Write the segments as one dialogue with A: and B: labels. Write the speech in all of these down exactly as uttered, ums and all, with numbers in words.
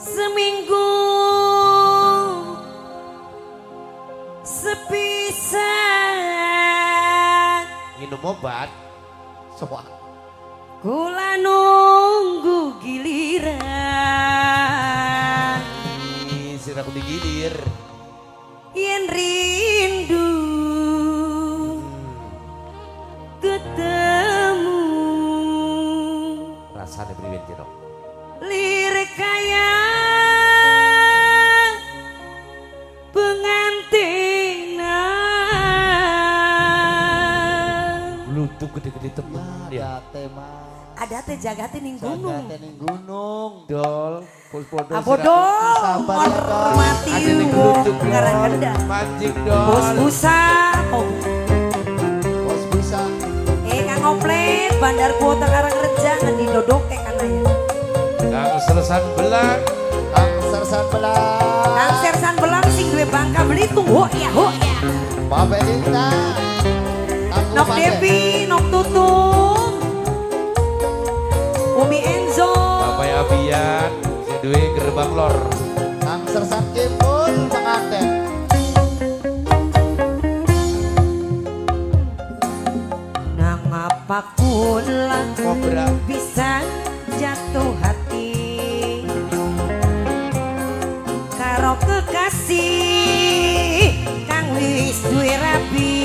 A: seminggu sepisan
B: minum obat semua
A: kula nunggu giliran
B: siraku digilir
A: yen rindu ketemu
B: rasanya priwet kira
A: lirik kaya pengantinan
B: bluetooth gede-gede temen ya
A: ada teh jagate ning gunung
C: jagate ning gunung
B: dol podo
A: abodol hormati wong ngarangenda
B: mancing dol
A: bos busa oh
C: bos busa
A: eh kang oplet bandar kuota Karangreja ngan didodok teh kana ya
B: kang sersan belang
C: kang sersan belang
A: kang sersan belang sing duwe Bangka Belitung ho ya ho ya
C: Bapak Dinta
A: Nok Devi Nok Tutung Umi Enzo
B: Bapak Abian sing duwe gerbang lor
C: kang sersan Kipul pengantin
A: nang apa kula
B: kobra
A: bisa jatuh hati karo kekasih kang wis duwe rabi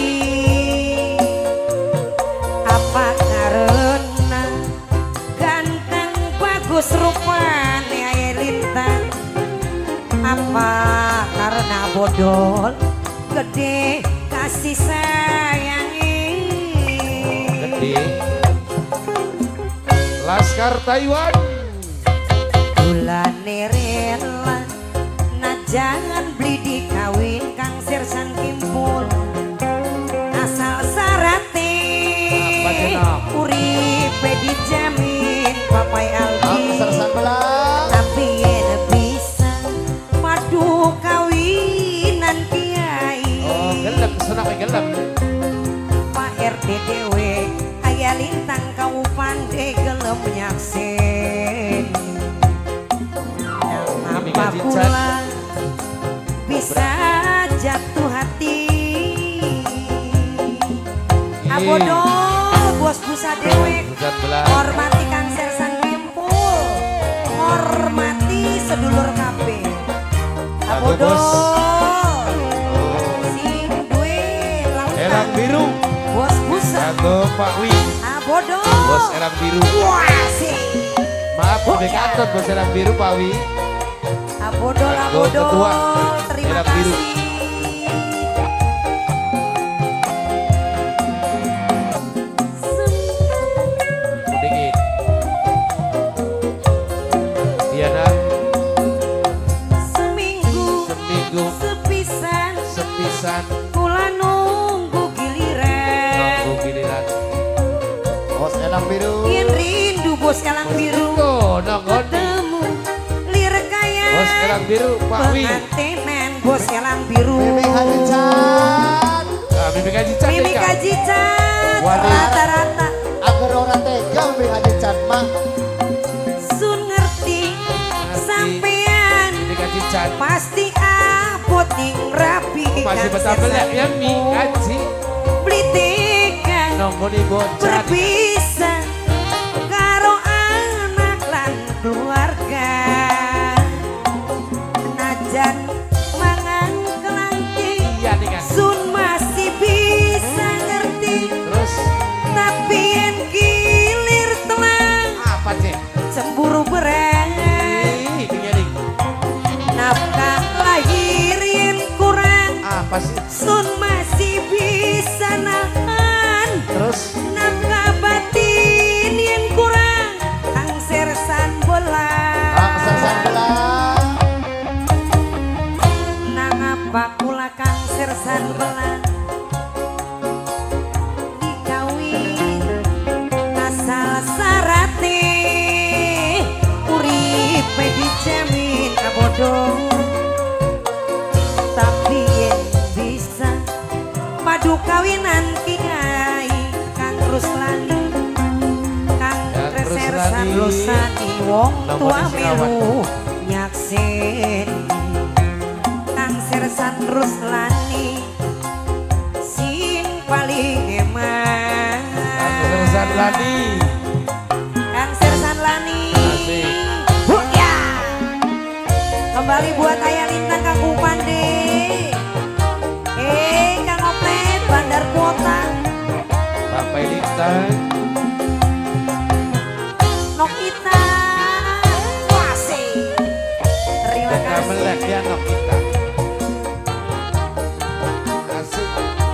A: apa karena ganteng bagus rupane ae lintang apa karena bodol gede kasih sayangi
B: gede Laskar Taiwan
A: bulane rela nah jangan beli dikawin kang sersan Kimpul asal sarate uripe dijamin papai Aldi
C: kang sersan belang
A: tapi yen bisa padu kawinan kiai
B: oh gelem senang gelem
A: Pak R T dewe aya lintang kau pandai gelem nyaksen apa pula bisa jatuh hati abodol bos busa dewe
B: hujan belang
A: hormati kang sersan Kimpul hormati sedulur kape abodol sing duwe
B: Erang biru
A: bos busa
B: kanggo Pak Wi
A: abodol
B: bos Erang biru
A: wah sih
B: maaf udah kantor bos Erang biru Pak Wi
A: abodol
B: Kanggo
A: abodol
B: ketua
A: terima
B: Erang biru.
A: kasih
B: sedikit Diana
A: seminggu
B: seminggu
A: sepisan
B: sepisan
A: kula nunggu giliran
B: nunggu giliran
C: bos elang biru
A: yen rindu bos elang biru
B: oh nongoni
A: ketemu lirik kaya
B: bos Erang biru Pak Wi
A: pengantinan bos elang biru
C: Mimi Hadican
B: ah Mimi Kaji Cak
A: Mimi
B: Kak.
A: Kaji Cat
C: Waduh.
A: rata-rata
C: agar orang tega Mimi Hadican mah
A: sun ngerti sampean
B: Mimi Kaji Cak
A: pasti abot ning rapi
B: masih
A: kang
B: betah belak ya
A: sersan
B: Mi Kaji
A: beli tiga
B: nongoni bocah
A: berpisah karo anak lan keluarga najan mangan kelanti
B: iya nih kan
A: sun masih bisa ngerti
B: terus
A: tapi yen gilir telang
B: apa sih
A: cemburu berat
B: ih dunia nih
A: nafkah lahir yen kurang
B: apa sih
A: sun masih bisa nahan
B: terus
A: nafkah batin yen kurang kang sersan belang
C: kang sersan belang
A: nang apa kula kang sersan belang dikawin asal sarate uripe dijamin abodol tapi yen bisa padu kawinan kiai kang Ruslani kang
B: Kang
A: Resersan
B: Ruslani.
A: Losani wong
B: Nomor
A: tua
B: di Sirawan.
A: melu nyaks sen Kang Sersan Ruslani sing paling eman
B: Kang Sersan Lani.
A: Kang Sersan Lani
B: Asik.
A: Huh, ya. Kembali buat Ayah Lintang Kang Kupande Eh Kang Oplet Bandar Kuota
B: Bapak Lintang.
A: Nokita Wase Terima
B: Kita
A: kasih
B: melek ya nok kita. Asik.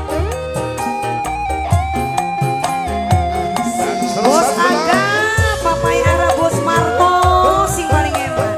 A: Bos Aga Papai Ara Bos Marto sing paling hebat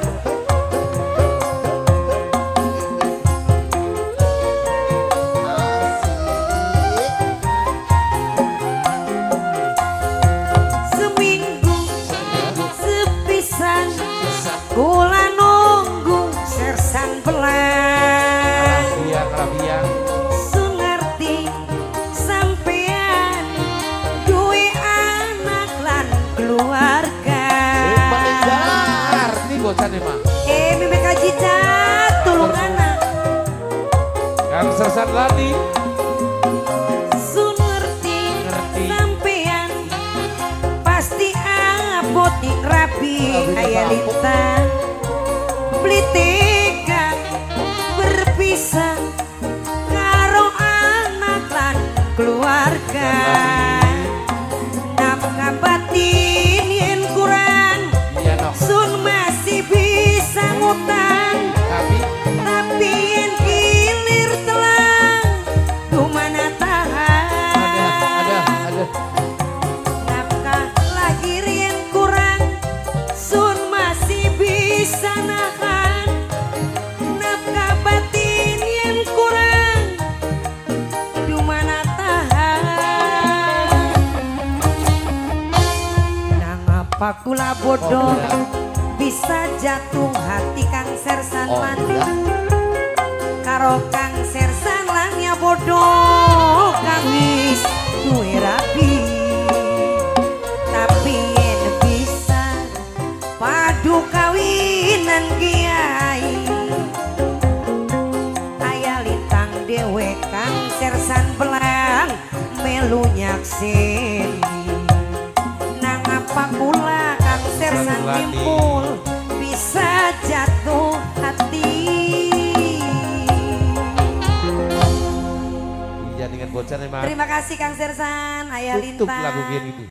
A: Seminggu sepisan kula nunggu Sersan pelan
B: Biar biar.
A: Sungerti sampean duwe anak lan keluarga
C: Meninggal.
B: Arti bosan emang.
A: Eh Mime Kajicat tulung anak
B: Kang Sersan Lani.
A: Sungerti
B: Ngerti.
A: sampean pasti apotik rapi aya lintang beli tega berpisah karo anak lan keluarga nafkah batin yen kurang
B: Iya nok.
A: sun masih bisa ngutang
B: Tapi
A: tapi yen kilir telang kumana tahan
B: ada ada ada.
A: nafkah lagi rien kurang sun masih bisa nahan nafkah batin yang kurang dumana tahan nang apa kula bodoh bisa jatuh hati Kang Sersan
C: Oh,
A: Lani
C: iya.
A: karo Kang Sersan Lani ya bodoh Kang wis duwe rapi tapi yen bisa padu kawinan kiai Ayah Lintang dewe Kang Sersan Belang melu nyakseni nang apa kula Kang Sersan
B: Lani.
A: timpul bisa jatuh hati
B: Iya dengan bosan emang.
A: terima kasih Kang Sersan Ayah
B: Tutup
A: Lintang
B: lagu gini.